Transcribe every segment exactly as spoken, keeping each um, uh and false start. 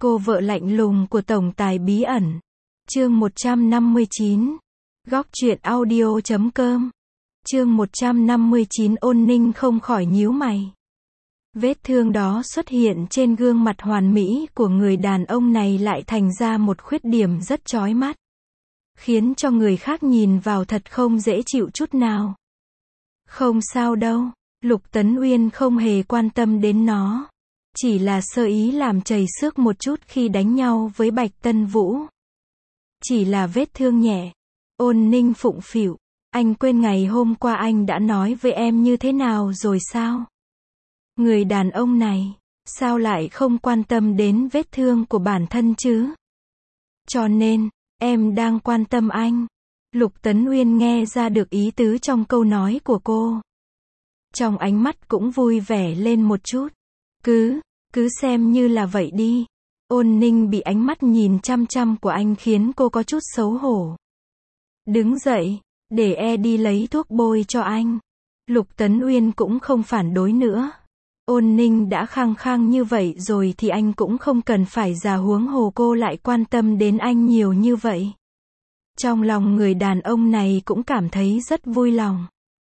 Cô vợ lạnh lùng của tổng tài bí ẩn. Chương một trăm năm mươi chín. Góc truyện audio chấm com. Chương một trăm năm mươi chín. Ôn Ninh không khỏi nhíu mày. Vết thương đó xuất hiện trên gương mặt hoàn mỹ của người đàn ông này lại thành ra một khuyết điểm rất chói mắt, khiến cho người khác nhìn vào thật không dễ chịu chút nào. Không sao đâu, Lục Tấn Uyên không hề quan tâm đến nó. Chỉ là sơ ý làm chảy xước một chút khi đánh nhau với Bạch Tân Vũ. Chỉ là vết thương nhẹ. Ôn Ninh phụng phịu. Anh quên ngày hôm qua anh đã nói với em như thế nào rồi sao? Người đàn ông này, sao lại không quan tâm đến vết thương của bản thân chứ? Cho nên, em đang quan tâm anh. Lục Tấn Uyên nghe ra được ý tứ trong câu nói của cô. Trong ánh mắt cũng vui vẻ lên một chút. Cứ, cứ xem như là vậy đi. Ôn Ninh bị ánh mắt nhìn chăm chăm của anh khiến cô có chút xấu hổ. Đứng dậy, để e đi lấy thuốc bôi cho anh. Lục Tấn Uyên cũng không phản đối nữa. Ôn Ninh đã khăng khăng như vậy rồi thì anh cũng không cần phải già huống hồ cô lại quan tâm đến anh nhiều như vậy. Trong lòng người đàn ông này cũng cảm thấy rất vui lòng.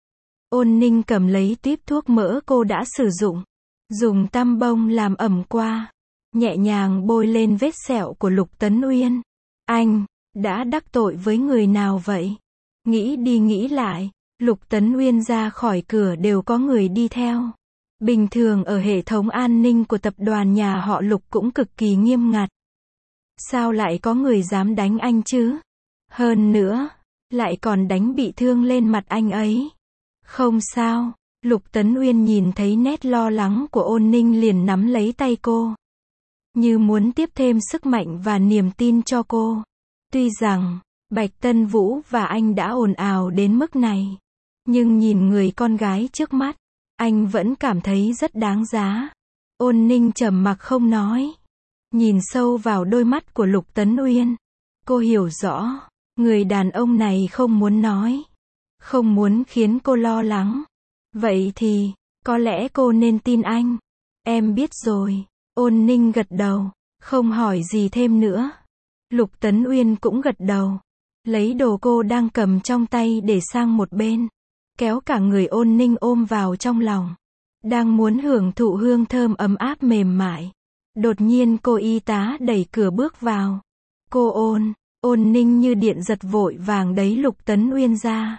Ôn Ninh cầm lấy tuýp thuốc mỡ cô đã sử dụng, dùng tăm bông làm ẩm qua, nhẹ nhàng bôi lên vết sẹo của Lục Tấn Uyên. Anh đã đắc tội với người nào vậy? Nghĩ đi nghĩ lại, Lục Tấn Uyên ra khỏi cửa đều có người đi theo. Bình thường ở hệ thống an ninh của tập đoàn nhà họ Lục cũng cực kỳ nghiêm ngặt. Sao lại có người dám đánh anh chứ? Hơn nữa, lại còn đánh bị thương lên mặt anh ấy. Không sao, Lục Tấn Uyên nhìn thấy nét lo lắng của Ôn Ninh liền nắm lấy tay cô, như muốn tiếp thêm sức mạnh và niềm tin cho cô. Tuy rằng, Bạch Tân Vũ và anh đã ồn ào đến mức này, nhưng nhìn người con gái trước mắt, anh vẫn cảm thấy rất đáng giá. Ôn Ninh trầm mặc không nói, nhìn sâu vào đôi mắt của Lục Tấn Uyên. Cô hiểu rõ, người đàn ông này không muốn nói, không muốn khiến cô lo lắng. Vậy thì, có lẽ cô nên tin anh. Em biết rồi. Ôn Ninh gật đầu, không hỏi gì thêm nữa. Lục Tấn Uyên cũng gật đầu, lấy đồ cô đang cầm trong tay để sang một bên, kéo cả người Ôn Ninh ôm vào trong lòng. Đang muốn hưởng thụ hương thơm ấm áp mềm mại, đột nhiên cô y tá đẩy cửa bước vào. Cô Ôn, Ôn Ninh như điện giật vội vàng đẩy Lục Tấn Uyên ra.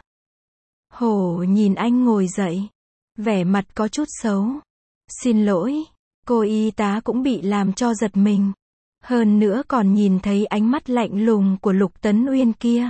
Hổ nhìn anh ngồi dậy, vẻ mặt có chút xấu. Xin lỗi, cô y tá cũng bị làm cho giật mình. Hơn nữa còn nhìn thấy ánh mắt lạnh lùng của Lục Tấn Uyên kia.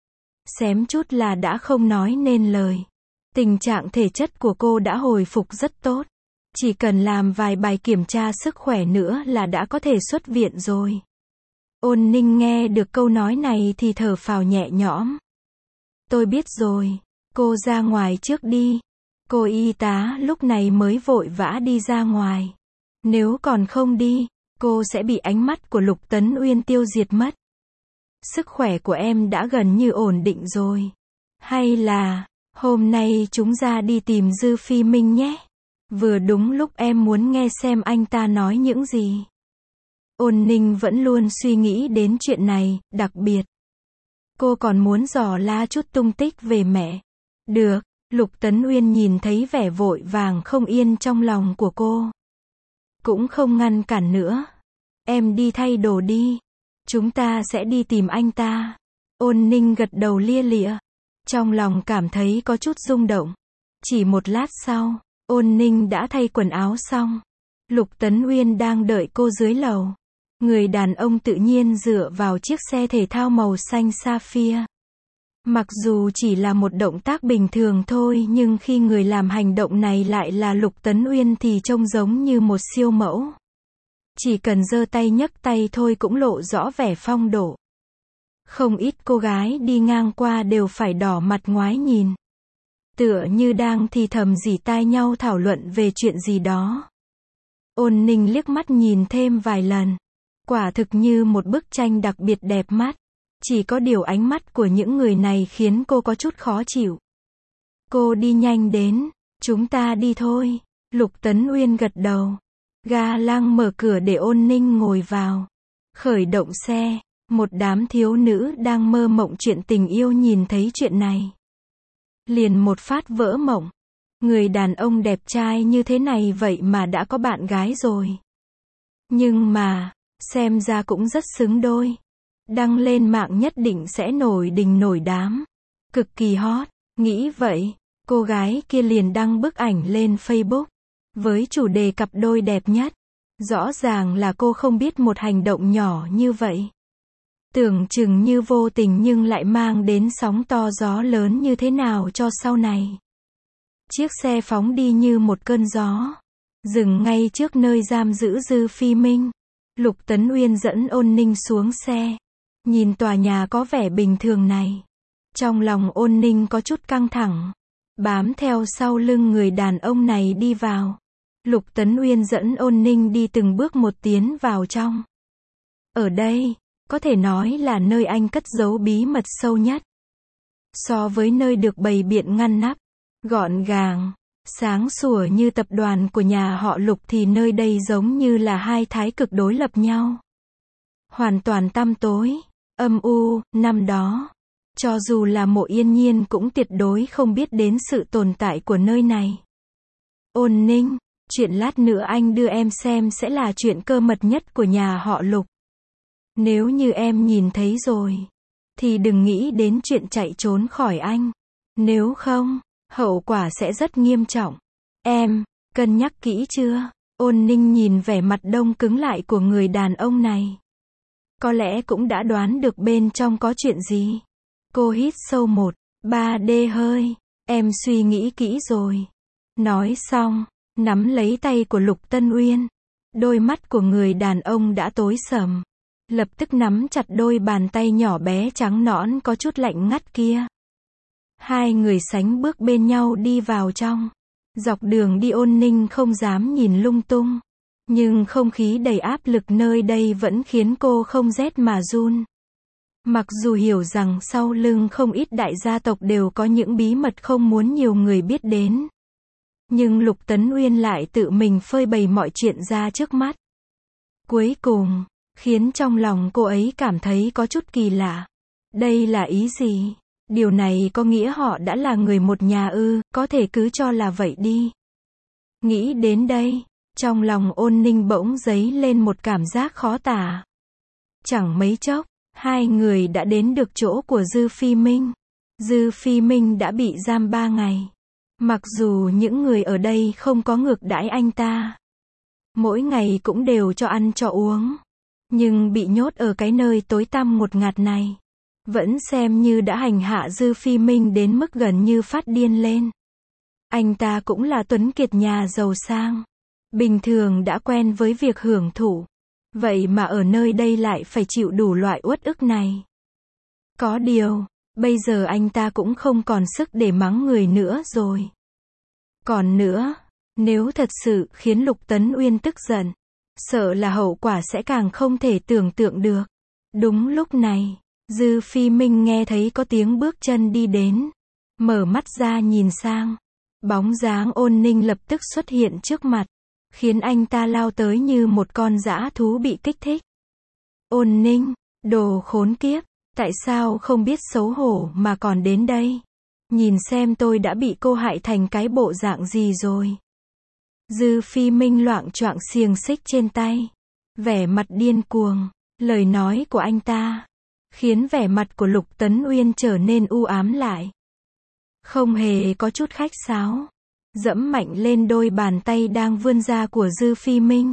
Xém chút là đã không nói nên lời. Tình trạng thể chất của cô đã hồi phục rất tốt. Chỉ cần làm vài bài kiểm tra sức khỏe nữa là đã có thể xuất viện rồi. Ôn Ninh nghe được câu nói này thì thở phào nhẹ nhõm. Tôi biết rồi, cô ra ngoài trước đi. Cô y tá lúc này mới vội vã đi ra ngoài. Nếu còn không đi, cô sẽ bị ánh mắt của Lục Tấn Uyên tiêu diệt mất. Sức khỏe của em đã gần như ổn định rồi. Hay là, hôm nay chúng ra đi tìm Dư Phi Minh nhé. Vừa đúng lúc em muốn nghe xem anh ta nói những gì. Ôn Ninh vẫn luôn suy nghĩ đến chuyện này, đặc biệt. Cô còn muốn dò la chút tung tích về mẹ. Được, Lục Tấn Uyên nhìn thấy vẻ vội vàng không yên trong lòng của cô, cũng không ngăn cản nữa. Em đi thay đồ đi. Chúng ta sẽ đi tìm anh ta. Ôn Ninh gật đầu lia lịa. Trong lòng cảm thấy có chút rung động. Chỉ một lát sau, Ôn Ninh đã thay quần áo xong. Lục Tấn Uyên đang đợi cô dưới lầu. Người đàn ông tự nhiên dựa vào chiếc xe thể thao màu xanh sapphire. Mặc dù chỉ là một động tác bình thường thôi nhưng khi người làm hành động này lại là Lục Tấn Uyên thì trông giống như một siêu mẫu. Chỉ cần giơ tay nhấc tay thôi cũng lộ rõ vẻ phong độ. Không ít cô gái đi ngang qua đều phải đỏ mặt ngoái nhìn. Tựa như đang thì thầm rỉ tai nhau thảo luận về chuyện gì đó. Ôn Ninh liếc mắt nhìn thêm vài lần. Quả thực như một bức tranh đặc biệt đẹp mắt. Chỉ có điều ánh mắt của những người này khiến cô có chút khó chịu. Cô đi nhanh đến. Chúng ta đi thôi. Lục Tấn Uyên gật đầu. Ga lăng mở cửa để Ôn Ninh ngồi vào. Khởi động xe, một đám thiếu nữ đang mơ mộng chuyện tình yêu nhìn thấy chuyện này. Liền một phát vỡ mộng. Người đàn ông đẹp trai như thế này vậy mà đã có bạn gái rồi. Nhưng mà, xem ra cũng rất xứng đôi. Đăng lên mạng nhất định sẽ nổi đình nổi đám. Cực kỳ hot. Nghĩ vậy, cô gái kia liền đăng bức ảnh lên Facebook. Với chủ đề cặp đôi đẹp nhất. Rõ ràng là cô không biết một hành động nhỏ như vậy. Tưởng chừng như vô tình nhưng lại mang đến sóng to gió lớn như thế nào cho sau này. Chiếc xe phóng đi như một cơn gió. Dừng ngay trước nơi giam giữ Dư Phi Minh. Lục Tấn Uyên dẫn Ôn Ninh xuống xe. Nhìn tòa nhà có vẻ bình thường này. Trong lòng Ôn Ninh có chút căng thẳng. Bám theo sau lưng người đàn ông này đi vào. Lục Tấn Uyên dẫn Ôn Ninh đi từng bước một tiến vào trong. Ở đây, có thể nói là nơi anh cất giấu bí mật sâu nhất. So với nơi được bày biện ngăn nắp, gọn gàng, sáng sủa như tập đoàn của nhà họ Lục thì nơi đây giống như là hai thái cực đối lập nhau. Hoàn toàn tăm tối, âm u, năm đó. Cho dù là Mộ Yên Nhiên cũng tuyệt đối không biết đến sự tồn tại của nơi này. Ôn Ninh, chuyện lát nữa anh đưa em xem sẽ là chuyện cơ mật nhất của nhà họ Lục. Nếu như em nhìn thấy rồi, thì đừng nghĩ đến chuyện chạy trốn khỏi anh. Nếu không, hậu quả sẽ rất nghiêm trọng. Em, cân nhắc kỹ chưa? Ôn Ninh nhìn vẻ mặt đông cứng lại của người đàn ông này. Có lẽ cũng đã đoán được bên trong có chuyện gì. Cô hít sâu một, ba đê hơi. Em suy nghĩ kỹ rồi. Nói xong, nắm lấy tay của Lục Tấn Uyên. Đôi mắt của người đàn ông đã tối sầm. Lập tức nắm chặt đôi bàn tay nhỏ bé trắng nõn có chút lạnh ngắt kia. Hai người sánh bước bên nhau đi vào trong. Dọc đường đi Ôn Ninh không dám nhìn lung tung. Nhưng không khí đầy áp lực nơi đây vẫn khiến cô không rét mà run. Mặc dù hiểu rằng sau lưng không ít đại gia tộc đều có những bí mật không muốn nhiều người biết đến. Nhưng Lục Tấn Uyên lại tự mình phơi bày mọi chuyện ra trước mắt. Cuối cùng, khiến trong lòng cô ấy cảm thấy có chút kỳ lạ. Đây là ý gì? Điều này có nghĩa họ đã là người một nhà ư, có thể cứ cho là vậy đi. Nghĩ đến đây, trong lòng Ôn Ninh bỗng dấy lên một cảm giác khó tả. Chẳng mấy chốc, hai người đã đến được chỗ của Dư Phi Minh. Dư Phi Minh đã bị giam ba ngày. Mặc dù những người ở đây không có ngược đãi anh ta. Mỗi ngày cũng đều cho ăn cho uống. Nhưng bị nhốt ở cái nơi tối tăm ngột ngạt này. Vẫn xem như đã hành hạ Dư Phi Minh đến mức gần như phát điên lên. Anh ta cũng là tuấn kiệt nhà giàu sang. Bình thường đã quen với việc hưởng thụ. Vậy mà ở nơi đây lại phải chịu đủ loại uất ức này. Có điều, bây giờ anh ta cũng không còn sức để mắng người nữa rồi. Còn nữa, nếu thật sự khiến Lục Tấn Uyên tức giận, sợ là hậu quả sẽ càng không thể tưởng tượng được. Đúng lúc này, Dư Phi Minh nghe thấy có tiếng bước chân đi đến. Mở mắt ra nhìn sang. Bóng dáng Ôn Ninh lập tức xuất hiện trước mặt. Khiến anh ta lao tới như một con dã thú bị kích thích. Ôn Ninh, đồ khốn kiếp, tại sao không biết xấu hổ mà còn đến đây? Nhìn xem tôi đã bị cô hại thành cái bộ dạng gì rồi. Dư Phi Minh loạng choạng xiềng xích trên tay. Vẻ mặt điên cuồng. Lời nói của anh ta khiến vẻ mặt của Lục Tấn Uyên trở nên u ám lại. Không hề có chút khách sáo. Dẫm mạnh lên đôi bàn tay đang vươn ra của Dư Phi Minh.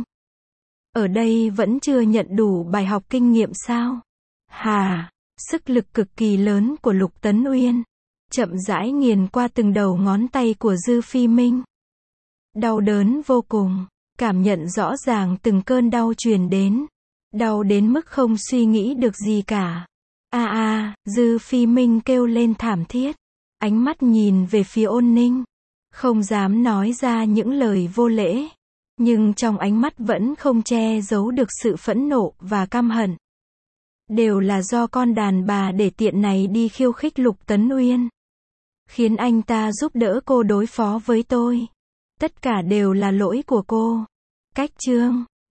Ở đây vẫn chưa nhận đủ bài học kinh nghiệm sao? Hà, sức lực cực kỳ lớn của Lục Tấn Uyên. Chậm rãi nghiền qua từng đầu ngón tay của Dư Phi Minh. Đau đớn vô cùng. Cảm nhận rõ ràng từng cơn đau truyền đến. Đau đến mức không suy nghĩ được gì cả. A a, Dư Phi Minh kêu lên thảm thiết. Ánh mắt nhìn về phía Ôn Ninh. Không dám nói ra những lời vô lễ. Nhưng trong ánh mắt vẫn không che giấu được sự phẫn nộ và căm hận. Đều là do con đàn bà để tiện này đi khiêu khích Lục Tấn Uyên. Khiến anh ta giúp đỡ cô đối phó với tôi. Tất cả đều là lỗi của cô. Cách chương